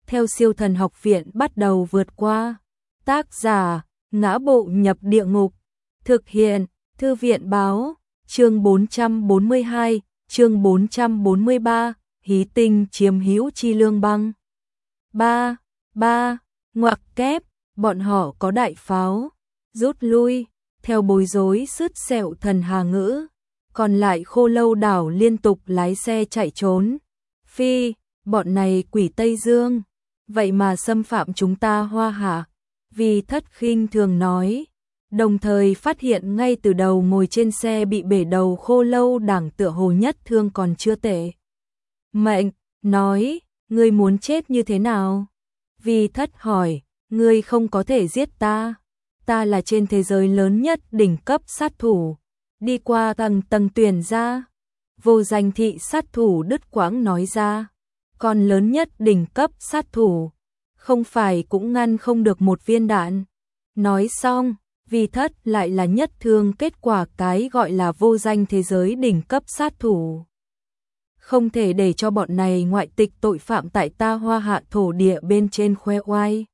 theo Siêu Thần Học Viện bắt đầu vượt qua. Tác giả: Ngã Bộ Nhập Địa Ngục. Thực hiện: Thư viện báo. Chương 442, chương 443, Hí Tinh chiếm hữu Chi Lương Băng. 3. Ngoặc kép, bọn họ có đại pháo. Rút lui, theo bối rối sứt sẹo thần Hà Ngữ. Còn lại Khô Lâu Đảo liên tục lái xe chạy trốn. Phi, bọn này quỷ Tây Dương, vậy mà xâm phạm chúng ta Hoa Hạ. Vì Thất khinh thường nói, đồng thời phát hiện ngay từ đầu ngồi trên xe bị bể đầu Khô Lâu Đảng tựa hồ nhất thương còn chưa tệ. Mệnh, nói, ngươi muốn chết như thế nào? Vì Thất hỏi, ngươi không có thể giết ta. Ta là trên thế giới lớn nhất đỉnh cấp sát thủ. Đi qua tầng tuyển ra. Vô Danh thị sát thủ đứt quãng nói ra. Còn lớn nhất đỉnh cấp sát thủ, không phải cũng ngăn không được một viên đạn. Nói xong, Vì Thất lại là nhất thương kết quả cái gọi là vô danh thế giới đỉnh cấp sát thủ. Không thể để cho bọn này ngoại tịch tội phạm tại ta Hoa Hạ thổ địa bên trên khoe oai.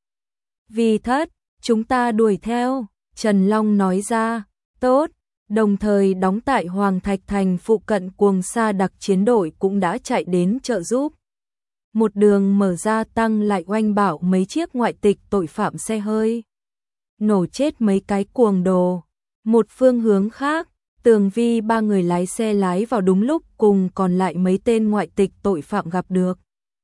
Vì Thất, chúng ta đuổi theo, Trần Long nói ra, tốt, đồng thời đóng tại Hoàng Thạch Thành phụ cận Cuồng Sa đặc chiến đội cũng đã chạy đến trợ giúp. Một đường mở ra tăng lại oanh bảo mấy chiếc ngoại tịch tội phạm xe hơi. Nổ chết mấy cái cuồng đồ. Một phương hướng khác, Tường Vi ba người lái xe lái vào đúng lúc cùng còn lại mấy tên ngoại tịch tội phạm gặp được.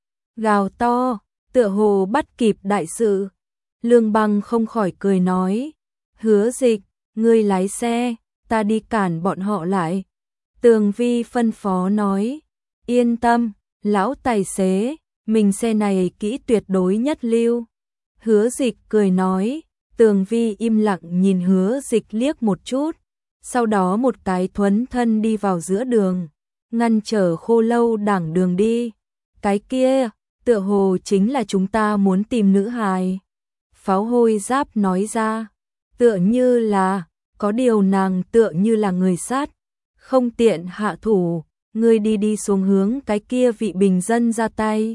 Gào to, tựa hồ bắt kịp đại sự. Lương Băng không khỏi cười nói, Hứa Dịch, ngươi lái xe, ta đi cản bọn họ lại. Tường Vi phân phó nói, yên tâm, lão tài xế, mình xe này kỹ tuyệt đối nhất lưu. Hứa Dịch cười nói, Tường Vi im lặng nhìn Hứa Dịch liếc một chút, sau đó một cái thuấn thân đi vào giữa đường, ngăn trở Khô Lâu Đảng đường đi. Cái kia, tựa hồ chính là chúng ta muốn tìm nữ hài. Pháo Hôi Giáp nói ra, tựa như là, có điều nàng tựa như là người sát, không tiện hạ thủ, ngươi đi xuống hướng cái kia vị bình dân ra tay.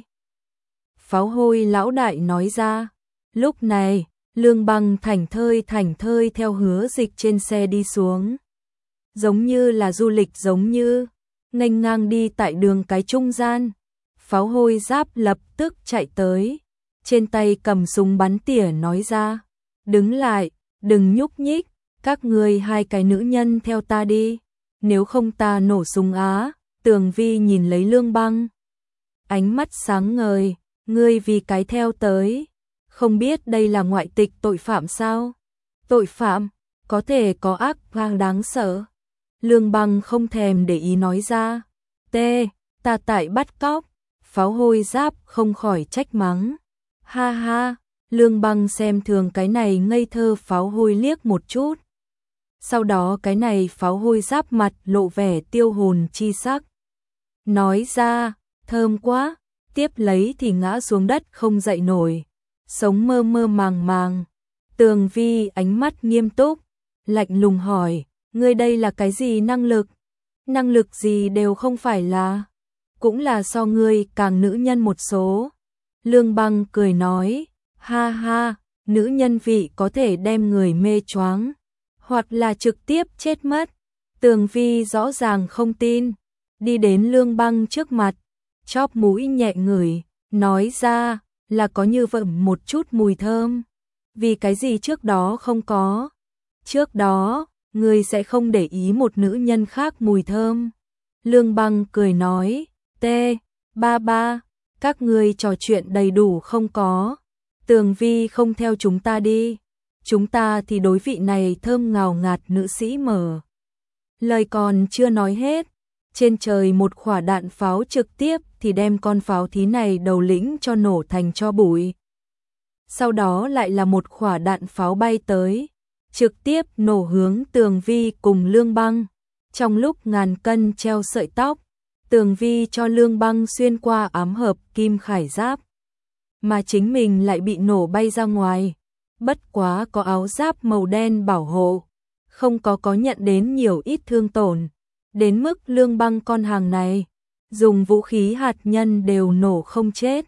Pháo Hôi lão đại nói ra, lúc này, Lương Băng thảnh thơi theo Hứa Dịch trên xe đi xuống. Giống như là du lịch giống như, nghênh ngang đi tại đường cái trung gian. Pháo Hôi Giáp lập tức chạy tới, trên tay cầm súng bắn tỉa nói ra, đứng lại, đừng nhúc nhích, các ngươi hai cái nữ nhân theo ta đi, nếu không ta nổ súng á. Tường Vi nhìn lấy Lương Băng, ánh mắt sáng ngời, ngươi vì cái theo tới, không biết đây là ngoại tịch tội phạm sao? Tội phạm, có thể có ác gang đáng sợ. Lương Băng không thèm để ý nói ra, ta tại bắt cóc. Pháo Hôi Giáp không khỏi trách mắng, ha ha. Lương Băng xem thường cái này ngây thơ Pháo Hôi liếc một chút. Sau đó cái này Pháo Hôi Giáp mặt lộ vẻ tiêu hồn chi sắc, nói ra, thơm quá, tiếp lấy thì ngã xuống đất không dậy nổi, sống mơ mơ màng màng. Tường Vi ánh mắt nghiêm túc, lạnh lùng hỏi, ngươi đây là cái gì năng lực? Năng lực gì đều không phải là, cũng là so ngươi càng nữ nhân một số. Lương Băng cười nói, ha ha, nữ nhân vị có thể đem người mê choáng, hoặc là trực tiếp chết mất. Tường Vi rõ ràng không tin, đi đến Lương Băng trước mặt, chóp mũi nhẹ ngửi, nói ra, là có như vậy một chút mùi thơm. Vì cái gì trước đó không có? Trước đó, ngươi sẽ không để ý một nữ nhân khác mùi thơm. Lương Băng cười nói, ba, các ngươi trò chuyện đầy đủ không có? Tường Vi không theo chúng ta đi, chúng ta thì đối vị này thơm ngào ngạt nữ sĩ mở. Lời còn chưa nói hết, trên trời một quả đạn pháo trực tiếp thì đem con pháo thí này đầu lĩnh cho nổ thành tro bụi. Sau đó lại là một quả đạn pháo bay tới, trực tiếp nổ hướng Tường Vi cùng Lương Băng. Trong lúc ngàn cân treo sợi tóc, Tường Vi cho Lương Băng xuyên qua ám hợp kim khải giáp, mà chính mình lại bị nổ bay ra ngoài. Bất quá có áo giáp màu đen bảo hộ, không có nhận đến nhiều ít thương tổn. Đến mức Lương Băng con hàng này, dùng vũ khí hạt nhân đều nổ không chết.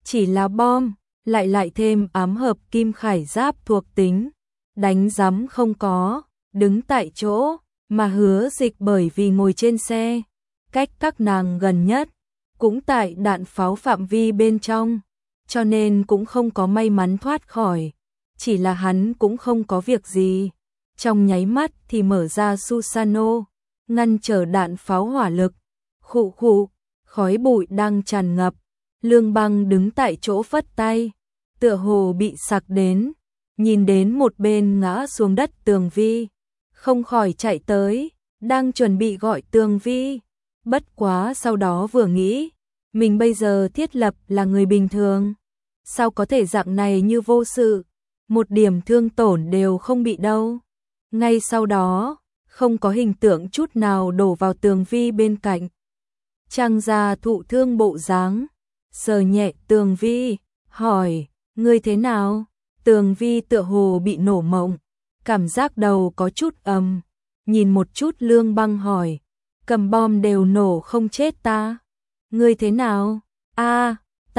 chỉ là bom, lại thêm ám hợp kim khải giáp thuộc tính, đánh rắm không có, đứng tại chỗ, mà Hứa Dịch bởi vì ngồi trên xe, cách các nàng gần nhất, cũng tại đạn pháo phạm vi bên trong, cho nên cũng không có may mắn thoát khỏi, chỉ là hắn cũng không có việc gì, trong nháy mắt thì mở ra Susano, ngăn trở đạn pháo hỏa lực, khụ khụ, khói bụi đang tràn ngập, Lương Băng đứng tại chỗ phất tay, tựa hồ bị sặc đến, nhìn đến một bên ngã xuống đất Tường Vi, không khỏi chạy tới, đang chuẩn bị gọi Tường Vi, bất quá sau đó vừa nghĩ, mình bây giờ thiết lập là người bình thường, sao có thể dạng này như vô sự, một điểm thương tổn đều không bị đâu. Ngay sau đó, không có hình tượng chút nào đổ vào Tường Vi bên cạnh. Trang gia thụ thương bộ dáng, sờ nhẹ Tường Vi, hỏi, ngươi thế nào? Tường Vi tựa hồ bị nổ mộng, cảm giác đầu có chút nhìn một chút Lương Băng hỏi, cầm bom đều nổ không chết ta. Ngươi thế nào? A,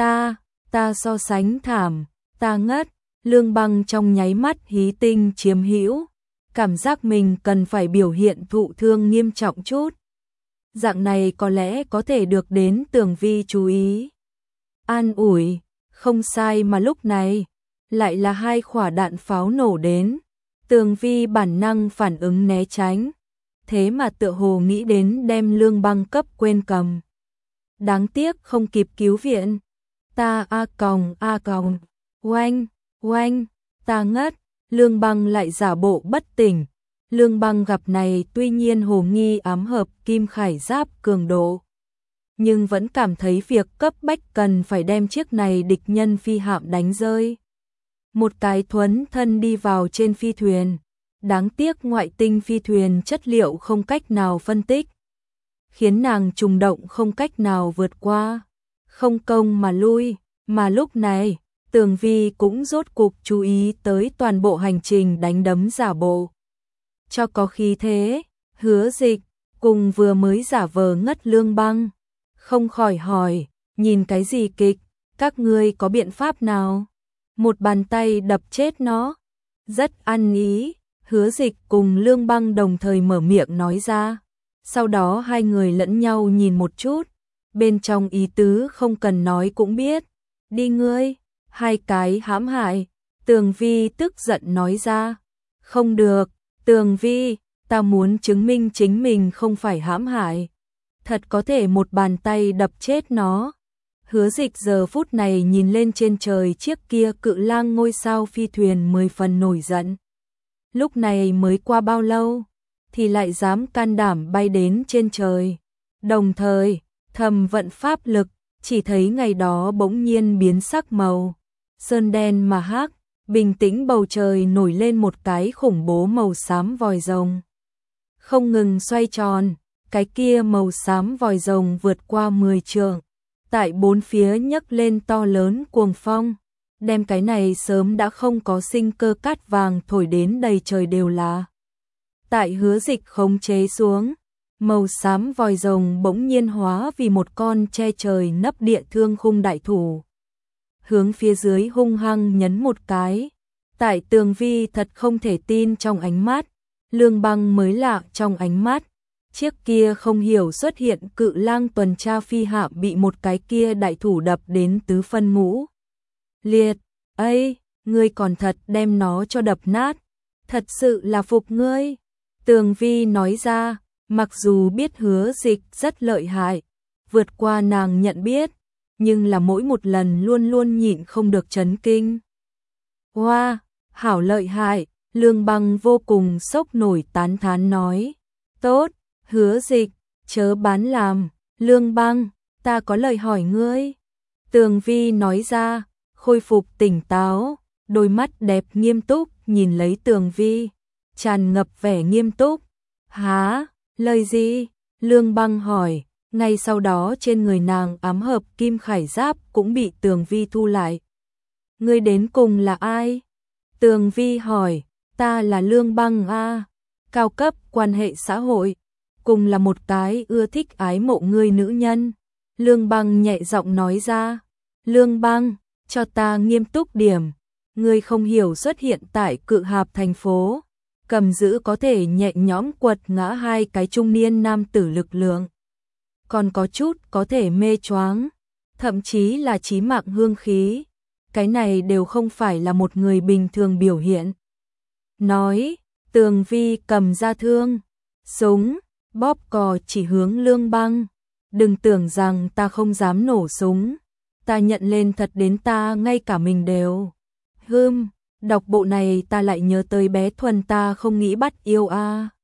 ta so sánh thảm, ta ngất. Lương Băng trong nháy mắt hí tinh chiếm hữu, cảm giác mình cần phải biểu hiện thụ thương nghiêm trọng chút. Dạng này có lẽ có thể được đến Tường Vi chú ý. An ủi, không sai mà lúc này, lại là 2 quả đạn pháo nổ đến. Tường Vi bản năng phản ứng né tránh, thế mà tựa hồ nghĩ đến đem Lương Băng cấp quên cầm. Đáng tiếc không kịp cứu viện. Ta a còng, oanh, ta ngất. Lương Băng lại giả bộ bất tỉnh. Lương Băng gặp này tuy nhiên hồ nghi ám hợp kim khải giáp cường độ, nhưng vẫn cảm thấy việc cấp bách cần phải đem chiếc này địch nhân phi hạm đánh rơi. Một cái thuấn thân đi vào trên phi thuyền, đáng tiếc ngoại tinh phi thuyền chất liệu không cách nào phân tích, khiến nàng trùng động không cách nào vượt qua, không công mà lui, mà lúc này, Tường Vi cũng rốt cục chú ý tới toàn bộ hành trình đánh đấm giả bộ. Cho có khí thế, Hứa Dịch, cùng vừa mới giả vờ ngất Lương Băng, không khỏi hỏi, nhìn cái gì kịch, các ngươi có biện pháp nào? Một bàn tay đập chết nó. Rất ăn ý, Hứa Dịch cùng Lương Băng đồng thời mở miệng nói ra. Sau đó hai người lẫn nhau nhìn một chút, bên trong ý tứ không cần nói cũng biết. Đi ngươi, 2 cái hãm hại. Tường Vi tức giận nói ra. Không được, Tường Vi, ta muốn chứng minh chính mình không phải hãm hại. Thật có thể một bàn tay đập chết nó. Hứa Dịch giờ phút này nhìn lên trên trời chiếc kia cự lang ngôi sao phi thuyền 10 phần nổi giận. Lúc này mới qua bao lâu, thì lại dám can đảm bay đến trên trời. Đồng thời, thầm vận pháp lực, chỉ thấy ngày đó bỗng nhiên biến sắc màu. Sơn đen mà hắc, bình tĩnh bầu trời nổi lên một cái khủng bố màu xám vòi rồng. Không ngừng xoay tròn, cái kia màu xám vòi rồng vượt qua 10 trượng. Tại bốn phía nhấc lên to lớn cuồng phong, đem cái này sớm đã không có sinh cơ cát vàng thổi đến đầy trời đều là. Tại Hứa Dịch khống chế xuống, màu xám vòi rồng bỗng nhiên hóa vì một con che trời nấp địa thương khung đại thủ. Hướng phía dưới hung hăng nhấn một cái. Tại Tường Vi thật không thể tin trong ánh mắt, Lương Băng mới lạ trong ánh mắt. Chiếc kia không hiểu xuất hiện cự lang tuần tra phi hạm bị một cái kia đại thủ đập đến tứ phân ngũ liệt. Ây, ngươi còn thật đem nó cho đập nát. Thật sự là phục ngươi. Tường Vi nói ra, mặc dù biết Hứa Dịch rất lợi hại, vượt qua nàng nhận biết, nhưng là mỗi một lần luôn luôn nhịn không được chấn kinh. Wow, hảo lợi hại, Lương Băng vô cùng sốc nổi tán thán nói. Tốt, Hứa Dịch, chớ bán làm. Lương Băng, ta có lời hỏi ngươi. Tường Vi nói ra, khôi phục tỉnh táo, đôi mắt đẹp nghiêm túc nhìn lấy Tường Vi, tràn ngập vẻ nghiêm túc. Hả, lời gì? Lương Băng hỏi. Ngay sau đó trên người nàng ám hợp kim khải giáp cũng bị Tường Vi thu lại. Ngươi đến cùng là ai? Tường Vi hỏi. Ta là Lương Băng a, cao cấp quan hệ xã hội, cùng là một cái ưa thích ái mộ ngươi nữ nhân. Lương Băng nhẹ giọng nói ra. Lương Băng, cho ta nghiêm túc điểm. Ngươi không hiểu xuất hiện tại Cự Hạp thành phố, cầm giữ có thể nhẹ nhõm quật ngã hai cái trung niên nam tử lực lượng. Còn có chút có thể mê choáng, thậm chí là chí mạng hương khí. Cái này đều không phải là một người bình thường biểu hiện. Nói, Tường Vi cầm ra thương, súng, bóp cò chỉ hướng Lương Băng. Đừng tưởng rằng ta không dám nổ súng, ta nhận lên thật đến ta ngay cả mình đều. Đọc bộ này ta lại nhớ tới bé Thuần ta không nghĩ bắt yêu a.